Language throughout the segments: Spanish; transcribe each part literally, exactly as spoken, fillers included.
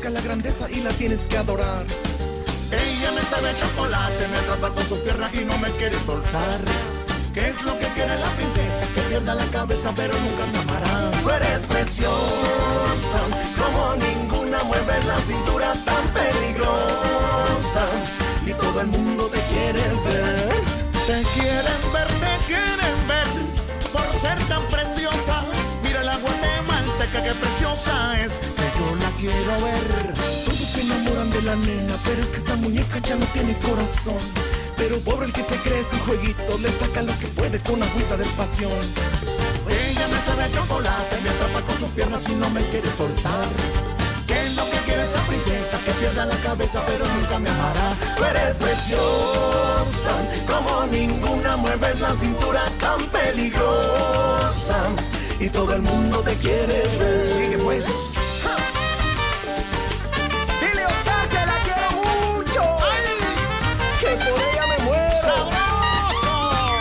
busca la grandeza y la tienes que adorar. Ella me sabe a chocolate, me atrapa con sus piernas y no me quiere soltar. ¿Qué es lo que quiere la princesa? Que pierda la cabeza pero nunca me amará. Tú eres preciosa, como ninguna, mueves la cintura tan peligrosa y todo el mundo te quiere ver. Te quieren ver, te quieren ver por ser tan preciosa. Mira la guatemalteca, qué preciosa es, que yo la quiero ver. Todos se enamoran de la nena, pero es que esta muñeca ya no tiene corazón. Pero pobre el que se cree sin jueguito, le saca lo que puede con agüita de pasión. Ella me sabe a chocolate, me atrapa con sus piernas y no me quiere soltar. ¿Qué es lo que quiere esta princesa? Que pierda la cabeza pero nunca me amará. Tú eres preciosa, como ninguna, mueves la cintura tan peligrosa y todo el mundo te quiere ver. Sigue pues. Dile Oscar que la quiero mucho. Ay, que por ella me muero. ¡Sabroso!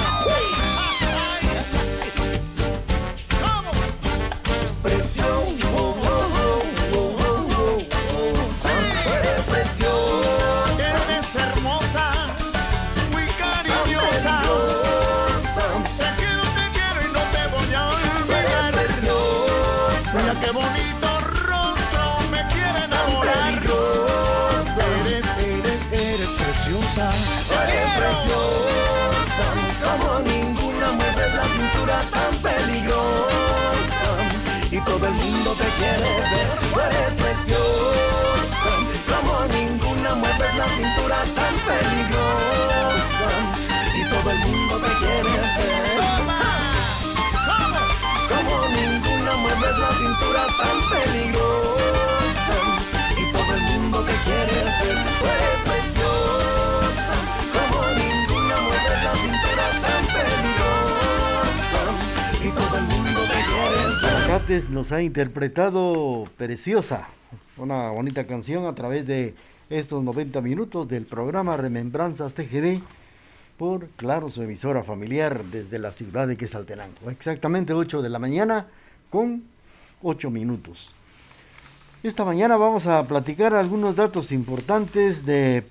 ¿Cómo? Presión, oh, oh, oh, oh, oh, oh, oh. Sí. Eres preciosa, Eres hermosa, muy tan cariñosa. peligrosa. Te quiero, te quiero y no te voy a Eres olvidar. preciosa, Mira qué bonito rostro, me quiere tan enamorar. peligrosa. Eres, eres, eres preciosa. Eres preciosa, como ninguna, mueves la cintura tan peligrosa y todo el mundo te quiere ver. Tú eres preciosa, como ninguna, mueves la cintura tan peligrosa y todo el mundo te quiere ver. Como ninguna, mueves la cintura tan peligrosa y todo el mundo te quiere ver. Tú eres preciosa, como ninguna, mueves la cintura tan peligrosa y todo el mundo te quiere ver. Cates nos ha interpretado Preciosa, una bonita canción a través de estos noventa minutos del programa Remembranzas T G D por, claro, su emisora familiar desde la ciudad de Quetzaltenango. Exactamente ocho de la mañana con ocho minutos. Esta mañana vamos a platicar algunos datos importantes de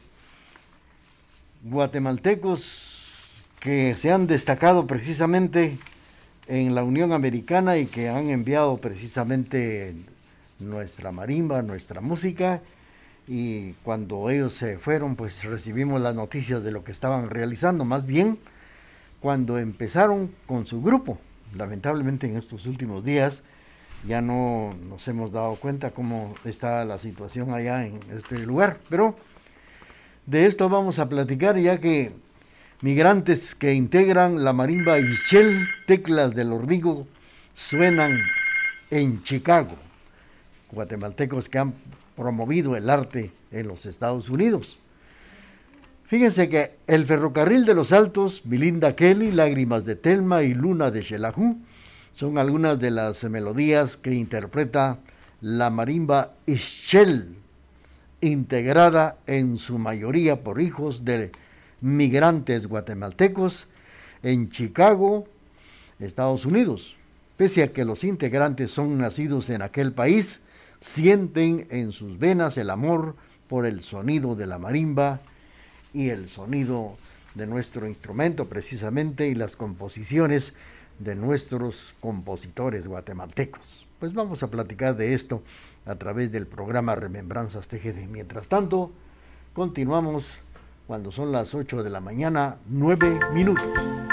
guatemaltecos que se han destacado precisamente en la Unión Americana y que han enviado precisamente nuestra marimba, nuestra música, y cuando ellos se fueron pues recibimos las noticias de lo que estaban realizando, más bien cuando empezaron con su grupo. Lamentablemente en estos últimos días ya no nos hemos dado cuenta cómo está la situación allá en este lugar, pero de esto vamos a platicar, ya que migrantes que integran la marimba Ixchel, Teclas del Orbigo, suenan en Chicago. Guatemaltecos que han promovido el arte en los Estados Unidos. Fíjense que el Ferrocarril de los Altos, Belinda Kelly, Lágrimas de Telma y Luna de Xelajú son algunas de las melodías que interpreta la marimba Ixchel, integrada en su mayoría por hijos de migrantes guatemaltecos en Chicago, Estados Unidos. Pese a que los integrantes son nacidos en aquel país, sienten en sus venas el amor por el sonido de la marimba y el sonido de nuestro instrumento precisamente, y las composiciones de nuestros compositores guatemaltecos. Pues vamos a platicar de esto a través del programa Remembranzas T G D. Mientras tanto, continuamos cuando son las ocho de la mañana, nueve minutos.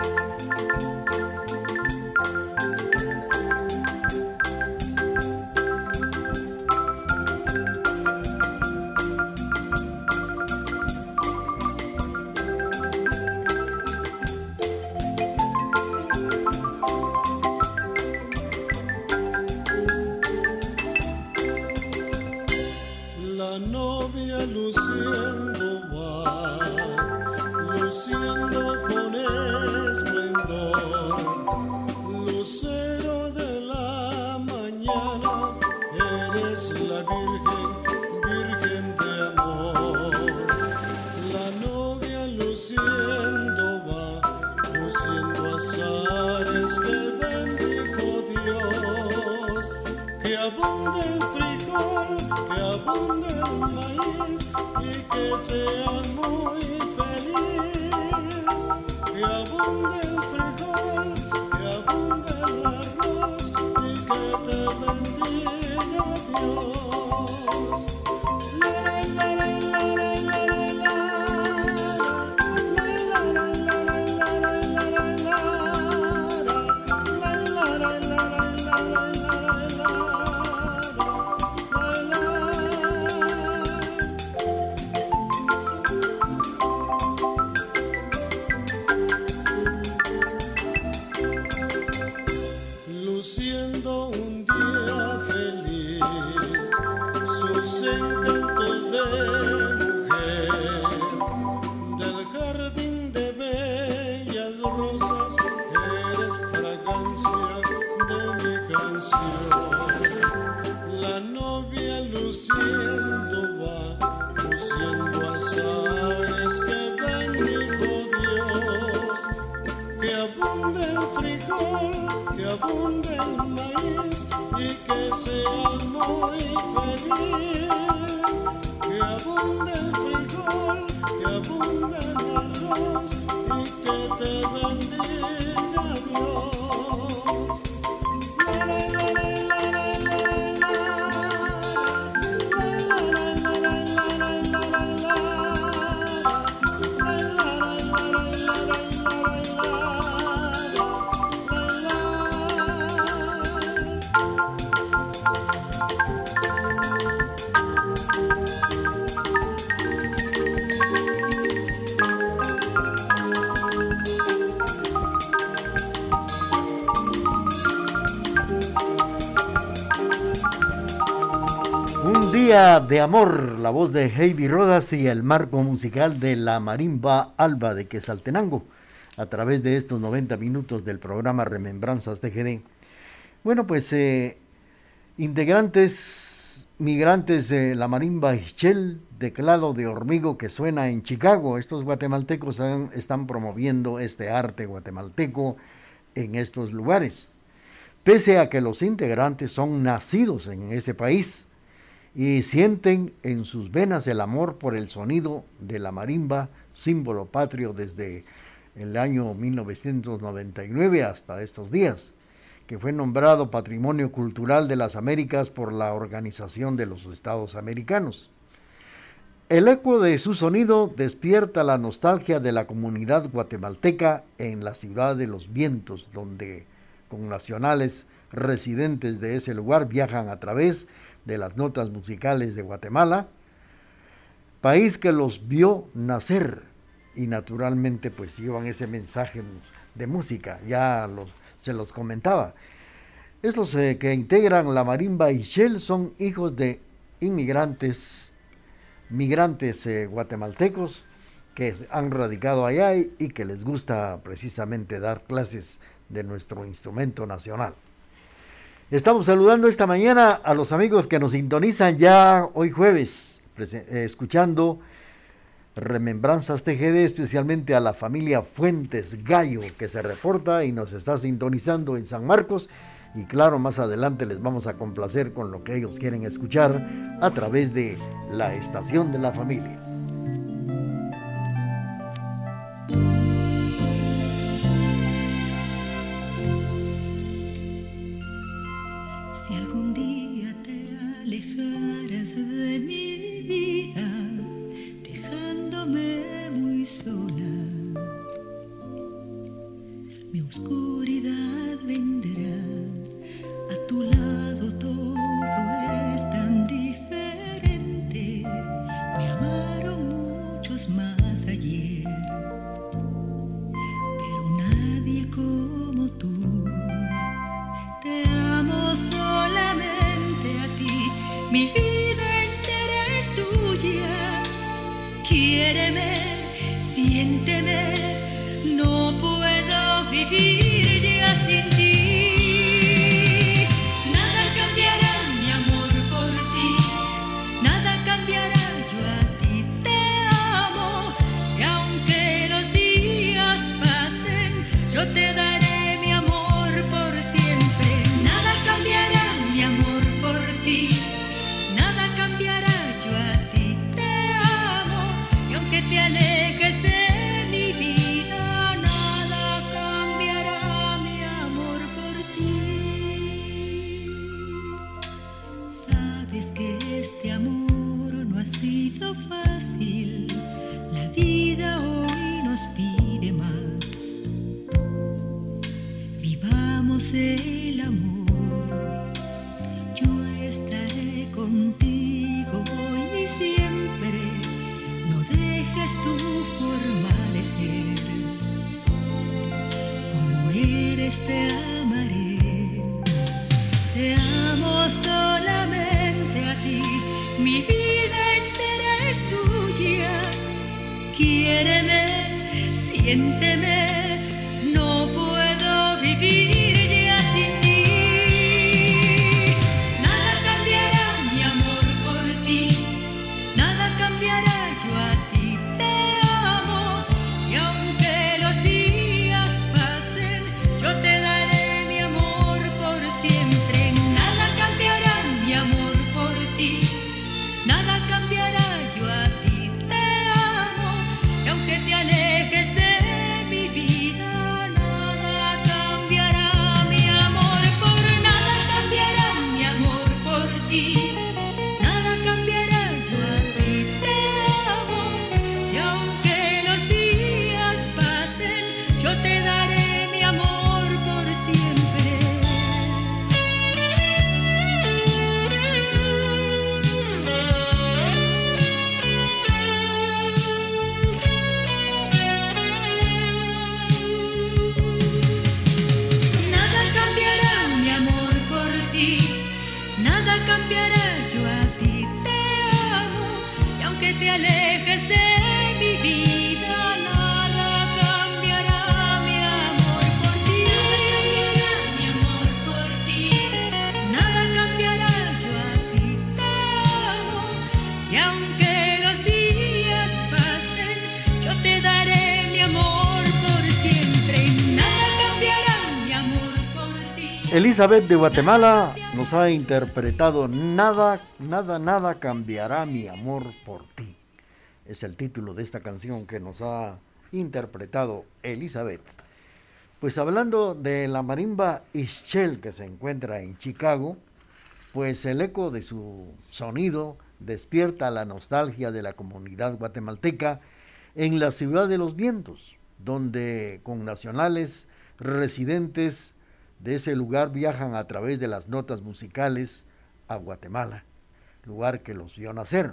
La novia luciendo va, luciendo con esplendor, lucero de la mañana, eres la virgen, virgen de amor. La novia luciendo va, luciendo azares que bendijo Dios, que abunde el frijol, que abunde abunde el maíz y que seas muy feliz. Que abunde el frijol, que abunde el arroz y que te bendiga Dios. La, la, la, la, la, la, la, la. Luciendo un día feliz, sus encantos de mujer, del jardín de bellas rosas, eres fragancia de mi canción. La novia luciendo va, luciendo azares que bendijo Dios. Que abunde el frijol, que abunde el maíz y que seas muy feliz. Que abunde el frijol, que abunde el arroz y que te bendiga Dios. La, la, la, la, la, la, la, la. La, la, la, la, la, la, la, la, la, la. La, la, la, la, la, la, la, la. Un día de amor, la voz de Heidi Rodas y el marco musical de la Marimba Alba de Quetzaltenango, a través de estos noventa minutos del programa Remembranzas T G D. Bueno, pues eh, integrantes, migrantes de la Marimba Ixchel, teclado de hormigo que suena en Chicago. Estos guatemaltecos han, están promoviendo este arte guatemalteco en estos lugares, pese a que los integrantes son nacidos en ese país y sienten en sus venas el amor por el sonido de la marimba, símbolo patrio desde el año mil novecientos noventa y nueve hasta estos días, que fue nombrado Patrimonio Cultural de las Américas por la Organización de los Estados Americanos. El eco de su sonido despierta la nostalgia de la comunidad guatemalteca en la ciudad de los vientos, donde connacionales residentes de ese lugar viajan a través de las notas musicales de Guatemala, país que los vio nacer y naturalmente pues llevan ese mensaje de música, ya los, se los comentaba. Estos eh, que integran la Marimba Ixchel son hijos de inmigrantes, migrantes eh, guatemaltecos que han radicado allá y, y que les gusta precisamente dar clases de nuestro instrumento nacional. Estamos saludando esta mañana a los amigos que nos sintonizan ya hoy jueves, eh, escuchando Remembranzas T G D, especialmente a la familia Fuentes Gallo, que se reporta y nos está sintonizando en San Marcos. Y claro, más adelante les vamos a complacer con lo que ellos quieren escuchar a través de la estación de la familia. Si algún día te alejaras de mi vida, dejándome muy sola, mi oscuridad vendrá. A tu lado todo es tan diferente. Me amaron muchos más ayer, pero nadie como tú. Te amo solamente a ti, mi vida entera es tuya. Quiéreme, siénteme, no puedo vivir ya sin ti. Yo te daré mi amor por siempre. Nada cambiará mi amor por ti. Nada cambiará mi vida entera es tuya. Quiéreme, siénteme, no puedo vivir ya sin ti. Nada cambiará mi amor por ti, nada cambiará, yo a ti te amo. Y aunque los días pasen, yo te daré mi amor por siempre. Nada cambiará mi amor por ti, nada cambiará, yo a ti te amo. Y aunque te alejes de mi vida, nada cambiará mi amor por nada cambiará mi amor por ti, nada cambiará, yo a ti te amo. Y aunque los días pasen, yo te daré mi amor por siempre. Nada cambiará mi amor por ti, nada cambiará, yo a ti te amo. Y aunque te alejes de mi vida, nada cambiará mi amor por ti. Nada cambiará mi amor por ti, nada cambiará, yo a ti te amo. Y aunque los días pasen, yo te daré mi amor por siempre. Nada cambiará mi amor por ti. Elizabeth de Guatemala nos ha interpretado Nada, nada, nada cambiará mi amor por ti. Es el título de esta canción que nos ha interpretado Elizabeth. Pues hablando de la marimba Ixchel que se encuentra en Chicago, pues el eco de su sonido despierta la nostalgia de la comunidad guatemalteca en la ciudad de los vientos, donde connacionales residentes de ese lugar viajan a través de las notas musicales a Guatemala, lugar que los vio nacer.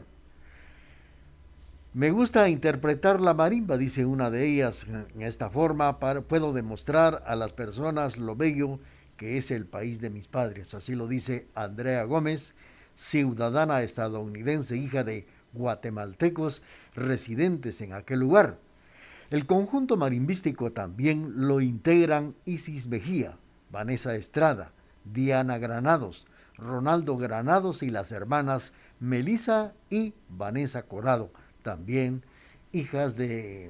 Me gusta interpretar la marimba, dice una de ellas, en esta forma para, puedo demostrar a las personas lo bello que es el país de mis padres. Así lo dice Andrea Gómez, ciudadana estadounidense, hija de guatemaltecos residentes en aquel lugar. El conjunto marimbístico también lo integran Isis Mejía, Vanessa Estrada, Diana Granados, Ronaldo Granados y las hermanas Melisa y Vanessa Corado, también hijas de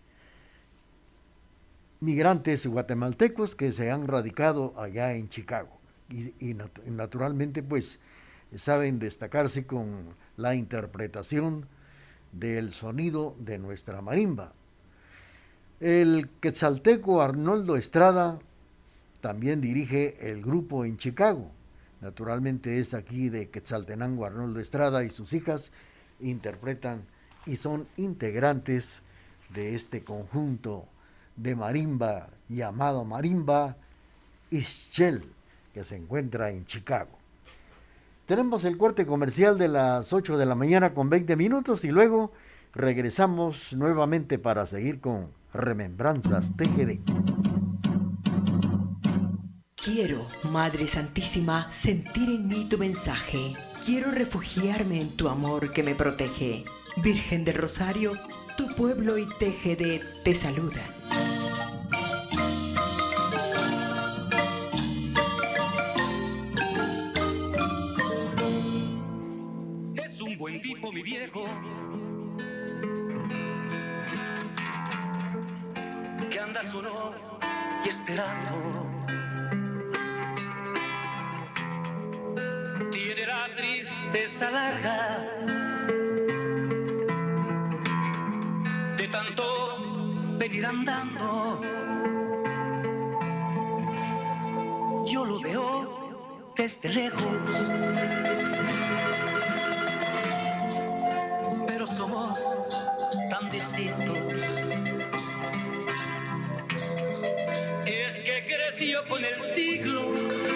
migrantes guatemaltecos que se han radicado allá en Chicago y, y nat- naturalmente pues saben destacarse con la interpretación del sonido de nuestra marimba. El quetzalteco Arnoldo Estrada también dirige el grupo en Chicago. Naturalmente es aquí de Quetzaltenango. Arnoldo Estrada y sus hijas interpretan y son integrantes de este conjunto de marimba llamado Marimba Ixchel, que se encuentra en Chicago. Tenemos el corte comercial de las ocho de la mañana con veinte minutos y luego regresamos nuevamente para seguir con Remembranzas T G D. Quiero, Madre Santísima, sentir en mí tu mensaje. Quiero refugiarme en tu amor que me protege. Virgen del Rosario, tu pueblo y T G D te saludan. Es un buen tipo, mi viejo, que anda solo y esperando. Tiene la tristeza larga de tanto venir andando. Yo lo veo desde lejos, pero somos tan distintos. Es que creció con el siglo,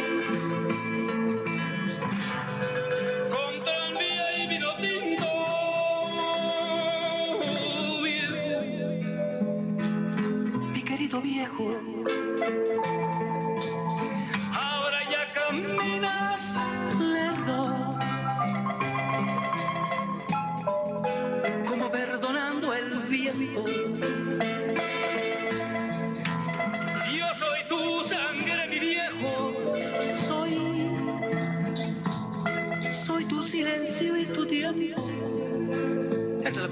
con tranvía y vino tinto. Mi querido viejo, ahora ya caminas lento.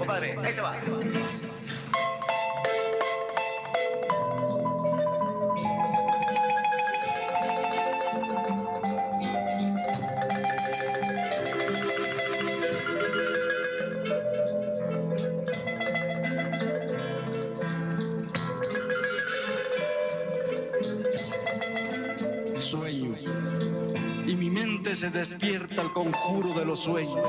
compadre. Ahí se va. Sueño, y mi mente se despierta al conjuro de los sueños,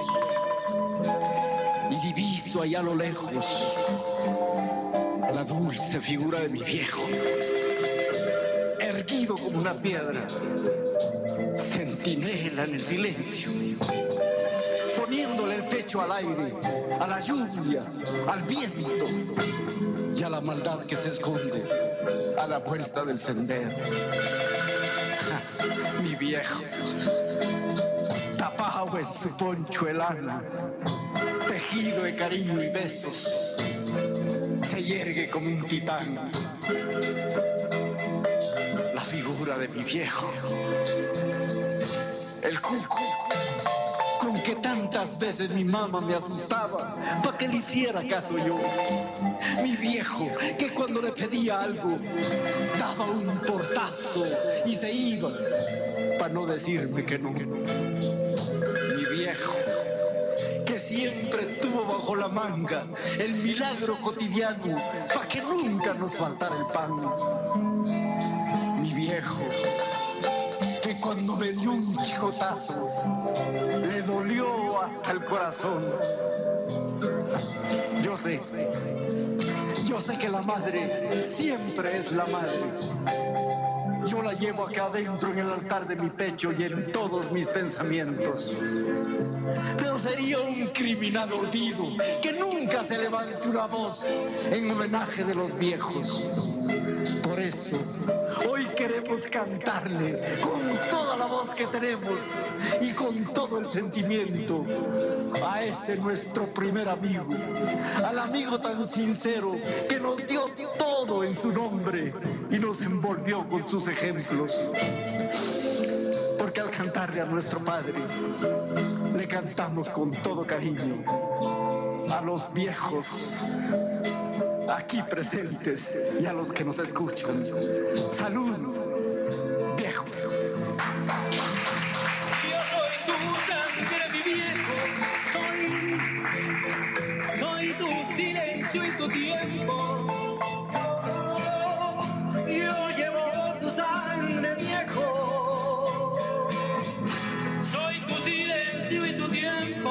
y diviso allá a lo lejos la dulce figura de mi viejo, erguido como una piedra, centinela en el silencio, poniéndole el pecho al aire, a la lluvia, al viento y a la maldad que se esconde a la vuelta del sendero. Mi viejo, tapado en su poncho de lana, tejido de cariño y besos, se yergue como un titán. La figura de mi viejo, el cuco, con que tantas veces mi mamá me asustaba para que le hiciera caso yo. Mi viejo, que cuando le pedía algo, daba un portazo y se iba, para no decirme que no. Mi viejo, que siempre tuvo bajo la manga el milagro cotidiano, para que nunca nos faltara el pan. Mi viejo, que cuando me dio un chicotazo, le dolió hasta el corazón. Yo sé, yo sé que la madre siempre es la madre. Yo la llevo acá adentro en el altar de mi pecho y en todos mis pensamientos. Pero sería un criminal olvido que nunca se levante una voz en homenaje de los viejos. Por eso, hoy queremos cantarle con toda la voz que tenemos y con todo el sentimiento a ese nuestro primer amigo, al amigo tan sincero que nos dio todo en su nombre y nos envolvió con sus ejemplos. Porque al cantarle a nuestro padre, le cantamos con todo cariño a los viejos aquí presentes y a los que nos escuchan. Salud, viejos. Yo soy tu sangre, mi viejo, soy, soy tu silencio y tu tiempo. Yo llevo tu sangre, viejo, soy tu silencio y tu tiempo.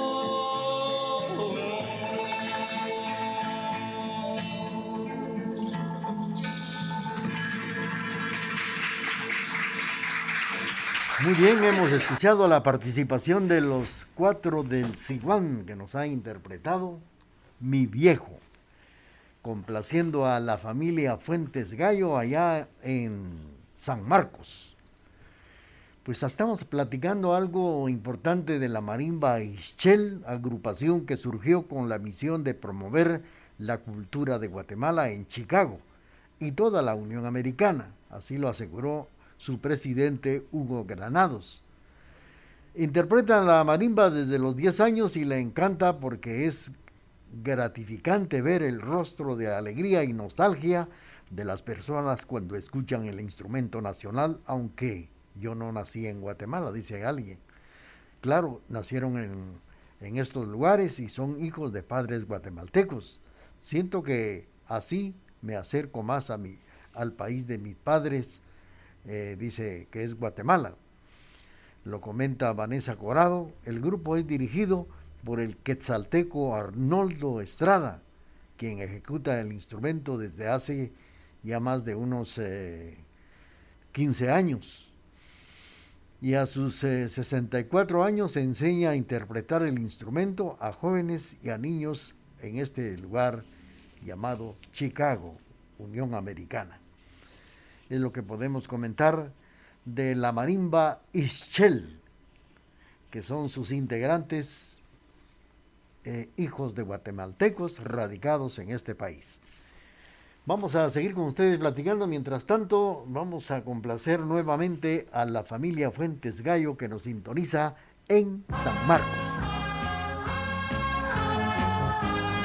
Muy bien, hemos escuchado la participación de los cuatro del Ciguán que nos ha interpretado Mi Viejo, complaciendo a la familia Fuentes Gallo allá en San Marcos. Pues estamos platicando algo importante de la marimba Ixchel, agrupación que surgió con la misión de promover la cultura de Guatemala en Chicago y toda la Unión Americana, así lo aseguró su presidente Hugo Granados. Interpretan la marimba desde los diez años y le encanta porque es gratificante ver el rostro de alegría y nostalgia de las personas cuando escuchan el instrumento nacional, aunque yo no nací en Guatemala, dice alguien. Claro, nacieron en, en estos lugares y son hijos de padres guatemaltecos. Siento que así me acerco más a mi, al país de mis padres. Eh, dice que es Guatemala. Lo comenta Vanessa Corado. El grupo es dirigido por el quetzalteco Arnoldo Estrada, quien ejecuta el instrumento desde hace ya más de unos eh, quince años. Y a sus eh, sesenta y cuatro años enseña a interpretar el instrumento a jóvenes y a niños en este lugar llamado Chicago, Unión Americana. Es lo que podemos comentar de la marimba Ixchel, que son sus integrantes, eh, hijos de guatemaltecos radicados en este país. Vamos a seguir con ustedes platicando. Mientras tanto, vamos a complacer nuevamente a la familia Fuentes Gallo que nos sintoniza en San Marcos.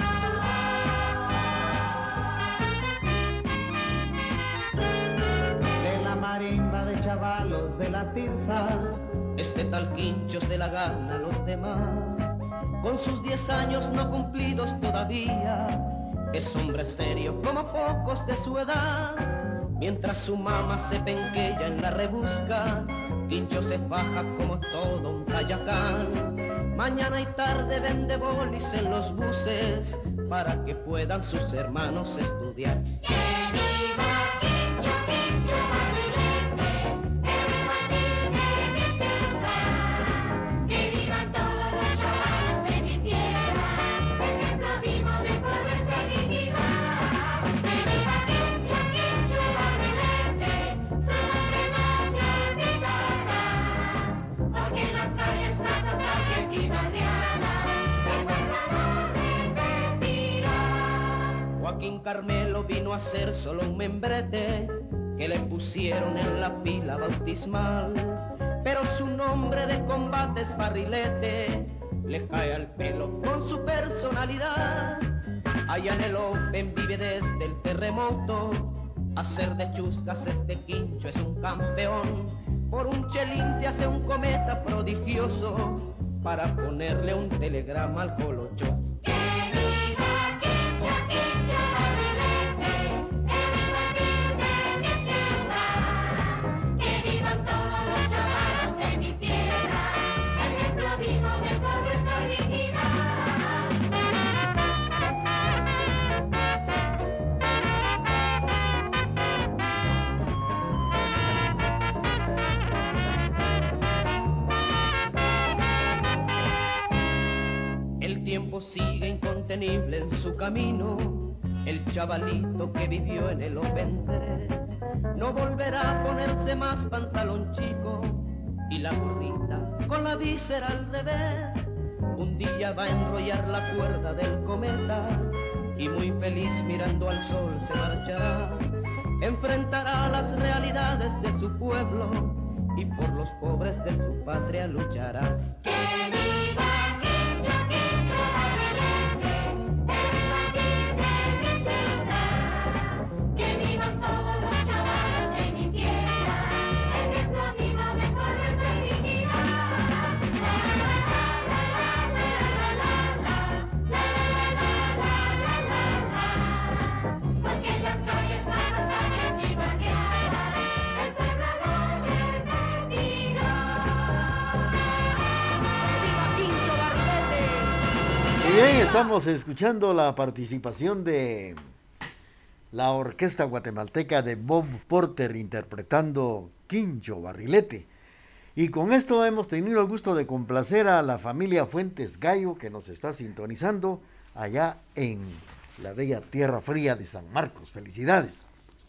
chavalos de la Tirsa, este tal Quincho se la gana a los demás. Con sus diez años no cumplidos todavía, es hombre serio como pocos de su edad. Mientras su mamá se penqueya en la rebusca, Quincho se faja como todo un Tayacán. Mañana y tarde vende bolis en los buses para que puedan sus hermanos estudiar. ¡Que viva Quincho, Quincho Barrilete, el Matilde de mi ciudad! ¡Que vivan todos los chavalos de mi tierra, ejemplo vivo de pobreza y dignidad! ¡Que viva Quincho, Quincho Barrilete, su nombre no se olvidará! Porque en las calles, plazas, parques y barriadas, el pueblo no repetirá. Joaquín Carmelo vino a ser solo un membrete que le pusieron en la pila bautismal, pero su nombre de combate es Barrilete, le cae al pelo con su personalidad. Allá en el Open vive desde el terremoto, hacer de chuscas este Quincho es un campeón. Por un chelín te hace un cometa prodigioso para ponerle un telegrama al colocho. ¡Que viva Quincho, Quincho Barrilete, el Matilde de mi ciudad! ¡Que vivan todos los chavalos de mi tierra, ejemplo vivo de pobreza y dignidad! El tiempo sigue incontenible en su camino, el chavalito que vivió en el Open tres no volverá a ponerse más pantalón chico y la gorrita con la víscera al revés. Un día va a enrollar la cuerda del cometa y muy feliz mirando al sol se marchará. Enfrentará las realidades de su pueblo y por los pobres de su patria luchará. ¡Que viva Quincho, Quincho Barrilete, el Matilde de mi ciudad! ¡Que vivan todos los chavalos de mi tierra, ejemplo vivo de pobreza y dignidad! La la la la la la la la la la, porque en las calles, plazas, parques y barriadas, el pueblo no repetirá. Y bien, estamos escuchando la participación de la orquesta guatemalteca de Bob Porter interpretando Quincho Barrilete. Y con esto hemos tenido el gusto de complacer a la familia Fuentes Gallo que nos está sintonizando allá en la bella tierra fría de San Marcos. Felicidades.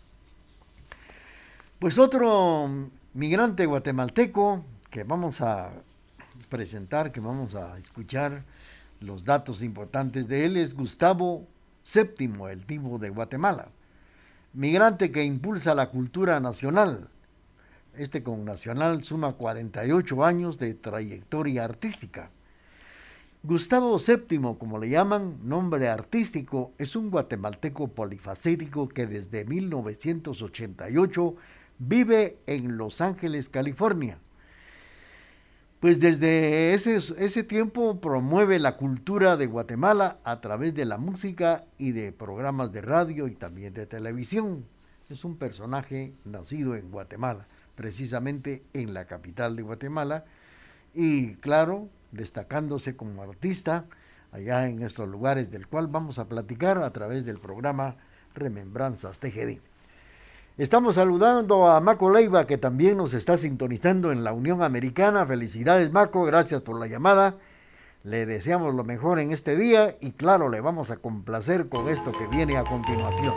Pues otro migrante guatemalteco que vamos a presentar, que vamos a escuchar los datos importantes de él, es Gustavo Séptimo, el Divo de Guatemala. Migrante que impulsa la cultura nacional. Este connacional suma cuarenta y ocho años de trayectoria artística. Gustavo Séptimo, como le llaman, nombre artístico, es un guatemalteco polifacético que desde mil novecientos ochenta y ocho vive en Los Ángeles, California. Pues desde ese, ese tiempo promueve la cultura de Guatemala a través de la música y de programas de radio y también de televisión. Es un personaje nacido en Guatemala, precisamente en la capital de Guatemala, y claro, destacándose como artista allá en estos lugares del cual vamos a platicar a través del programa Remembranzas T G D. Estamos saludando a Maco Leiva, que también nos está sintonizando en la Unión Americana. Felicidades, Maco, gracias por la llamada. Le deseamos lo mejor en este día y claro, le vamos a complacer con esto que viene a continuación.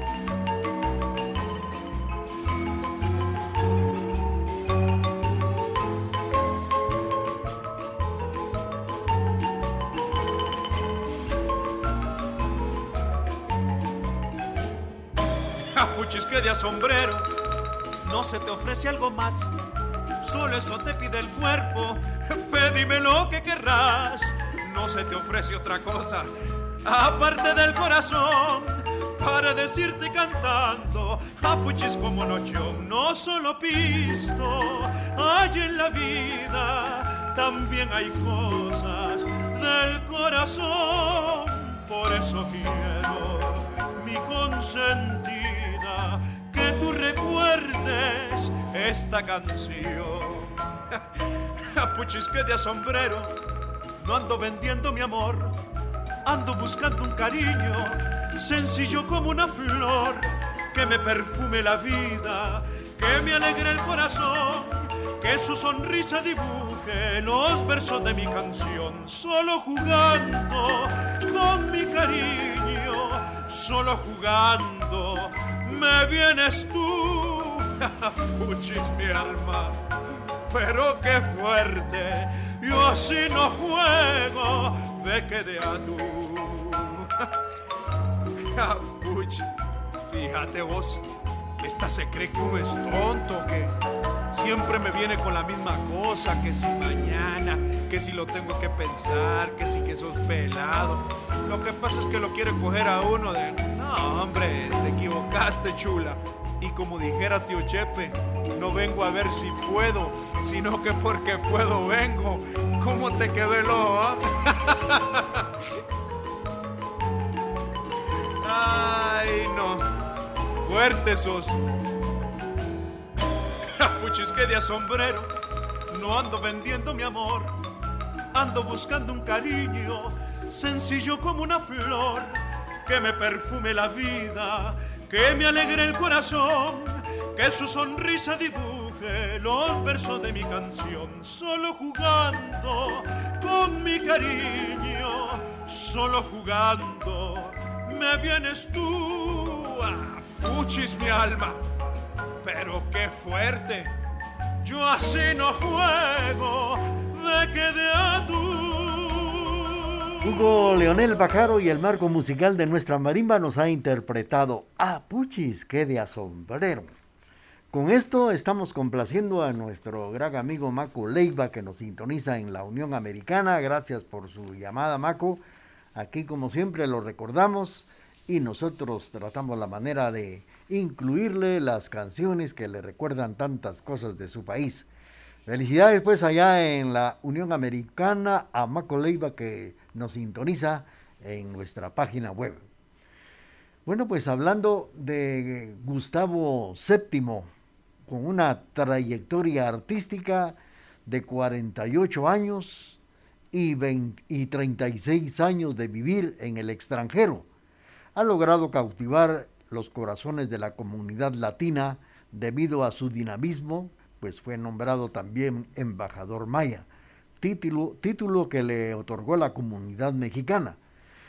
Puchisque de sombrero, no se te ofrece algo más, solo eso te pide el cuerpo, pedime lo que querrás, no se te ofrece otra cosa, aparte del corazón, para decirte cantando, apuchis como nochón, no solo pisto, hay en la vida, también hay cosas del corazón, por eso quiero, mi consentida, que tú recuerdes esta canción. Apuchis que de sombrero, no ando vendiendo mi amor, ando buscando un cariño sencillo como una flor, que me perfume la vida, que me alegre el corazón, que su sonrisa dibuje los versos de mi canción. Solo jugando con mi cariño, solo jugando me vienes tú. Puchis mi alma, pero qué fuerte, yo así no juego, ve que de a tú. Puch, fíjate vos, esta se cree que uno es tonto, que siempre me viene con la misma cosa, que si mañana, que si lo tengo que pensar, que si que sos pelado. Lo que pasa es que lo quiere coger a uno de, no hombre, te equivocaste, chula. Y como dijera tío Chepe, no vengo a ver si puedo, sino que porque puedo vengo. ¿Cómo te quedó el ojo? ¿Ah? Ay, no. Fuerte sos. Puchis que de sombrero, no ando vendiendo mi amor, ando buscando un cariño sencillo como una flor, que me perfume la vida, que me alegre el corazón, que su sonrisa dibuje los versos de mi canción. Solo jugando con mi cariño, solo jugando me vienes tú. Ah, puchis mi alma, pero qué fuerte, yo así no juego, de que de a tú. Hugo Leonel Bajaro y el marco musical de nuestra marimba nos ha interpretado "Ah, puchis, qué de asombrero". Con esto estamos complaciendo a nuestro gran amigo Maco Leiva, que nos sintoniza en la Unión Americana. Gracias por su llamada, Maco. Aquí, como siempre, lo recordamos y nosotros tratamos la manera de incluirle las canciones que le recuerdan tantas cosas de su país. Felicidades pues allá en la Unión Americana a Maco Leiva, que nos sintoniza en nuestra página web. Bueno, pues hablando de Gustavo séptimo, con una trayectoria artística de cuarenta y ocho años y, veinte, y treinta y seis años de vivir en el extranjero, ha logrado cautivar los corazones de la comunidad latina debido a su dinamismo, pues fue nombrado también embajador maya, título, título que le otorgó la comunidad mexicana.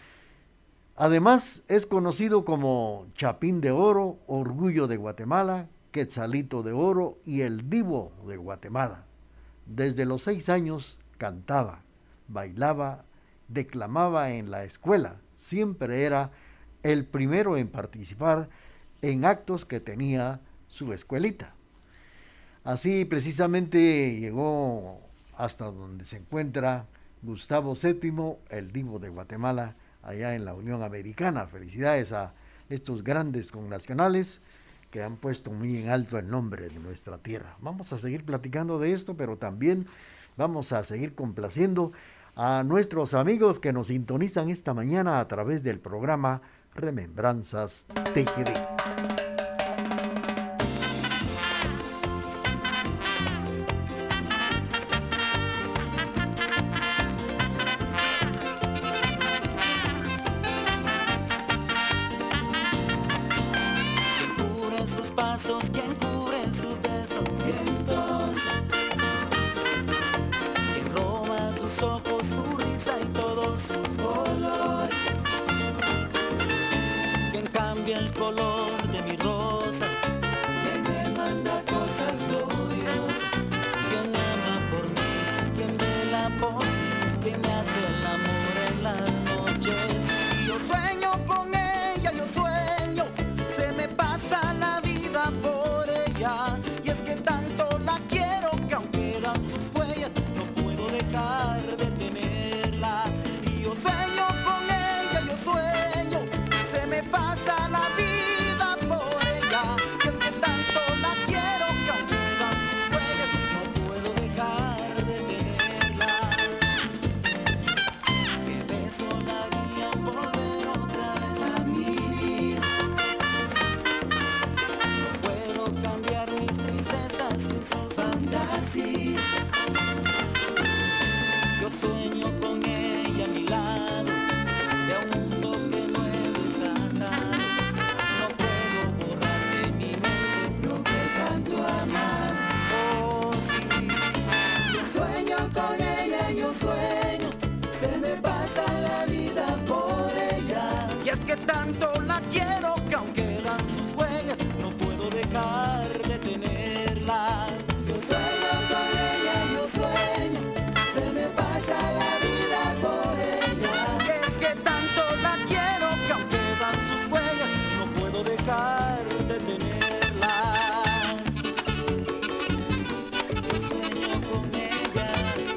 Además, es conocido como Chapín de Oro, Orgullo de Guatemala, Quetzalito de Oro y el Divo de Guatemala. Desde los seis años cantaba, bailaba, declamaba en la escuela. Siempre era el primero en participar en actos que tenía su escuelita. Así precisamente llegó hasta donde se encuentra Gustavo séptimo, el Divo de Guatemala, allá en la Unión Americana. Felicidades a estos grandes connacionales que han puesto muy en alto el nombre de nuestra tierra. Vamos a seguir platicando de esto, pero también vamos a seguir complaciendo a nuestros amigos que nos sintonizan esta mañana a través del programa Remembranzas T G D. El color de mi tanto la quiero que aunque dan sus huellas no puedo dejar de tenerla. Yo sueño con ella, yo sueño, se me pasa la vida por ella. Y es que tanto la quiero que aunque dan sus huellas no puedo dejar de tenerla. Yo sueño con ella.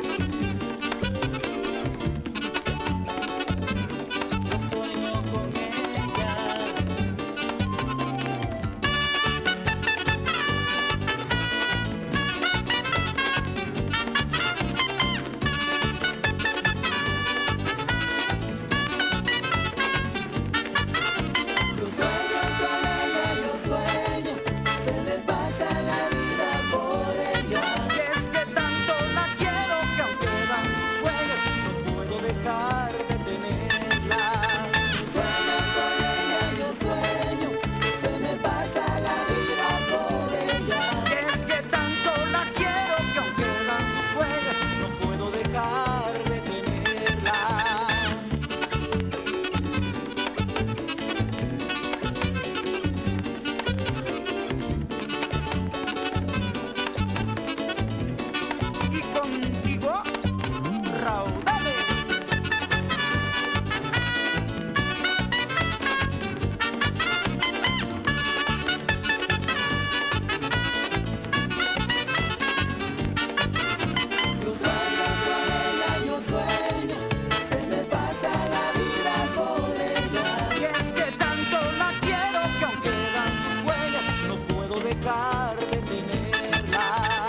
Yo sueño con ella. Yo sueño con ella, yo sueño, se me pasa la vida por ella. Y es que tanto la quiero que aunque dan sus huellas no puedo dejar de tenerla. Yo sueño con ella, yo sueño, se me pasa la vida por ella. Y es que tanto la quiero que aunque dan sus huellas no puedo dejar de tenerla. Y contigo, raudales. Yo sueño con ella, yo sueño, se me pasa la vida por ella. Y es que tanto la quiero que aunque dan sus huellas no puedo dejar de tenerla.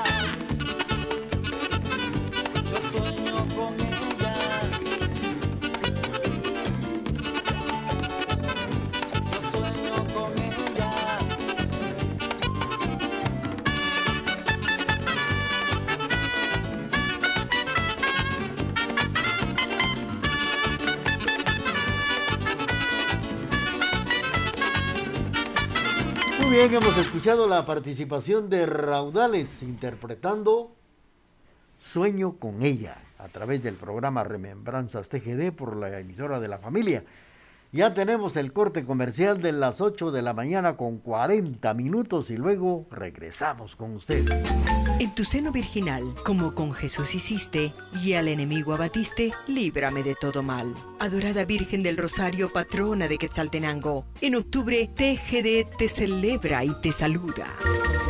Yo sueño con ella. Yo sueño con ella. Muy bien, hemos escuchado la participación de Raudales interpretando Sueño con ella a través del programa Remembranzas T G D por la emisora de la familia. Ya tenemos el corte comercial de las ocho de la mañana con cuarenta minutos y luego regresamos con ustedes. En tu seno virginal, como con Jesús hiciste, y al enemigo abatiste, líbrame de todo mal. Adorada Virgen del Rosario, patrona de Quetzaltenango, en octubre T G D te celebra y te saluda.